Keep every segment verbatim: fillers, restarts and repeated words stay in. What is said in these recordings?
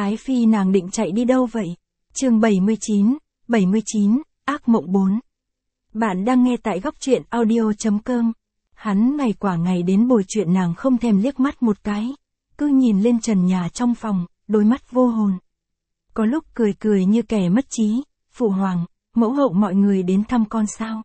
Ái Phi nàng định chạy đi đâu vậy? Chương bảy mươi chín, bảy mươi chín, ác mộng bốn. Bạn đang nghe tại góc truyện audio chấm com. Hắn ngày quả ngày đến bồi chuyện nàng không thèm liếc mắt một cái, cứ nhìn lên trần nhà trong phòng, đôi mắt vô hồn. Có lúc cười cười như kẻ mất trí, phụ hoàng, mẫu hậu mọi người đến thăm con sao?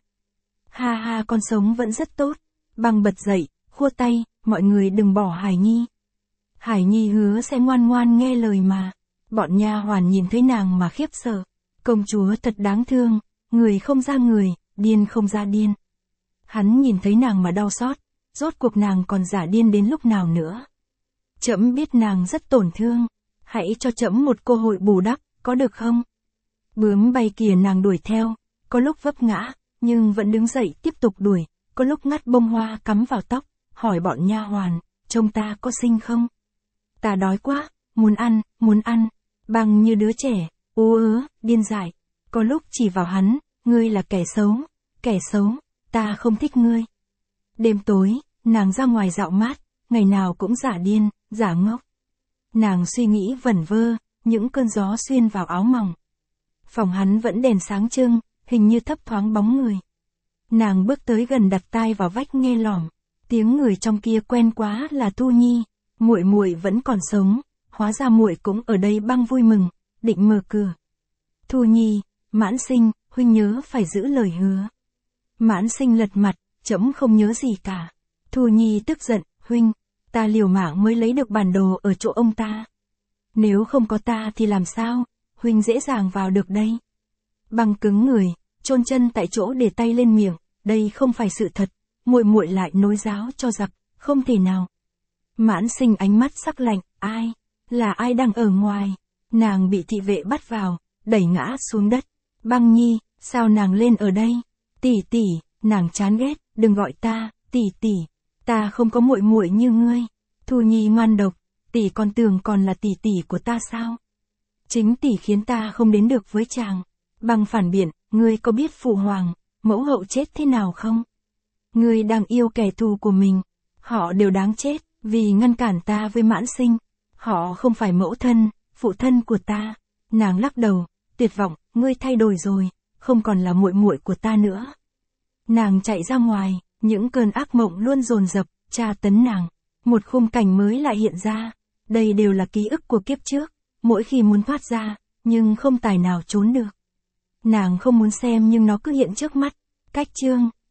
Ha ha, con sống vẫn rất tốt. Bằng bật dậy, khua tay, mọi người đừng bỏ Hải Nhi. Hải Nhi hứa sẽ ngoan ngoan nghe lời mà. Bọn nha hoàn nhìn thấy nàng mà khiếp sợ. Công chúa thật đáng thương, người không ra người, điên không ra điên. Hắn nhìn thấy nàng mà đau xót, rốt cuộc nàng còn giả điên đến lúc nào nữa. Trẫm biết nàng rất tổn thương, hãy cho trẫm một cơ hội bù đắp, có được không? Bướm bay kìa, nàng đuổi theo, có lúc vấp ngã, nhưng vẫn đứng dậy tiếp tục đuổi, có lúc ngắt bông hoa cắm vào tóc, hỏi bọn nha hoàn, trông ta có xinh không? Ta đói quá, muốn ăn, muốn ăn, bằng như đứa trẻ, ú ớ, điên dại. Có lúc chỉ vào hắn, ngươi là kẻ xấu, kẻ xấu, ta không thích ngươi. Đêm tối, nàng ra ngoài dạo mát, ngày nào cũng giả điên, giả ngốc. Nàng suy nghĩ vẩn vơ, những cơn gió xuyên vào áo mỏng. Phòng hắn vẫn đèn sáng trưng, hình như thấp thoáng bóng người. Nàng bước tới gần đặt tai vào vách nghe lỏm, tiếng người trong kia quen quá, là Thu Nhi, muội muội vẫn còn sống, hóa ra muội cũng ở đây. Băng vui mừng, định mở cửa. Thu Nhi, Mãn Sinh, huynh nhớ phải giữ lời hứa. Mãn Sinh lật mặt, trẫm không nhớ gì cả. Thu Nhi tức giận, huynh, ta liều mạng mới lấy được bản đồ ở chỗ ông ta. Nếu không có ta thì làm sao, huynh dễ dàng vào được đây. Băng cứng người, chôn chân tại chỗ để tay lên miệng, đây không phải sự thật, muội muội lại nối giáo cho giặc, không thể nào. Mãn Sinh ánh mắt sắc lạnh, ai? Là ai đang ở ngoài? Nàng bị thị vệ bắt vào, đẩy ngã xuống đất. Băng Nhi, sao nàng lên ở đây? Tỷ tỷ, nàng chán ghét, đừng gọi ta, tỷ tỷ, ta không có muội muội như ngươi. Thu Nhi ngoan độc, tỷ còn tưởng còn là tỷ tỷ của ta sao? Chính tỷ khiến ta không đến được với chàng. Băng phản biện, ngươi có biết phụ hoàng, mẫu hậu chết thế nào không? Ngươi đang yêu kẻ thù của mình, họ đều đáng chết, vì ngăn cản ta với Mãn Sinh. Họ không phải mẫu thân, phụ thân của ta. Nàng lắc đầu, tuyệt vọng, ngươi thay đổi rồi, không còn là muội muội của ta nữa. Nàng chạy ra ngoài, những cơn ác mộng luôn dồn dập, tra tấn nàng. Một khung cảnh mới lại hiện ra, đây đều là ký ức của kiếp trước, mỗi khi muốn thoát ra, nhưng không tài nào trốn được. Nàng không muốn xem nhưng nó cứ hiện trước mắt. Cách chương,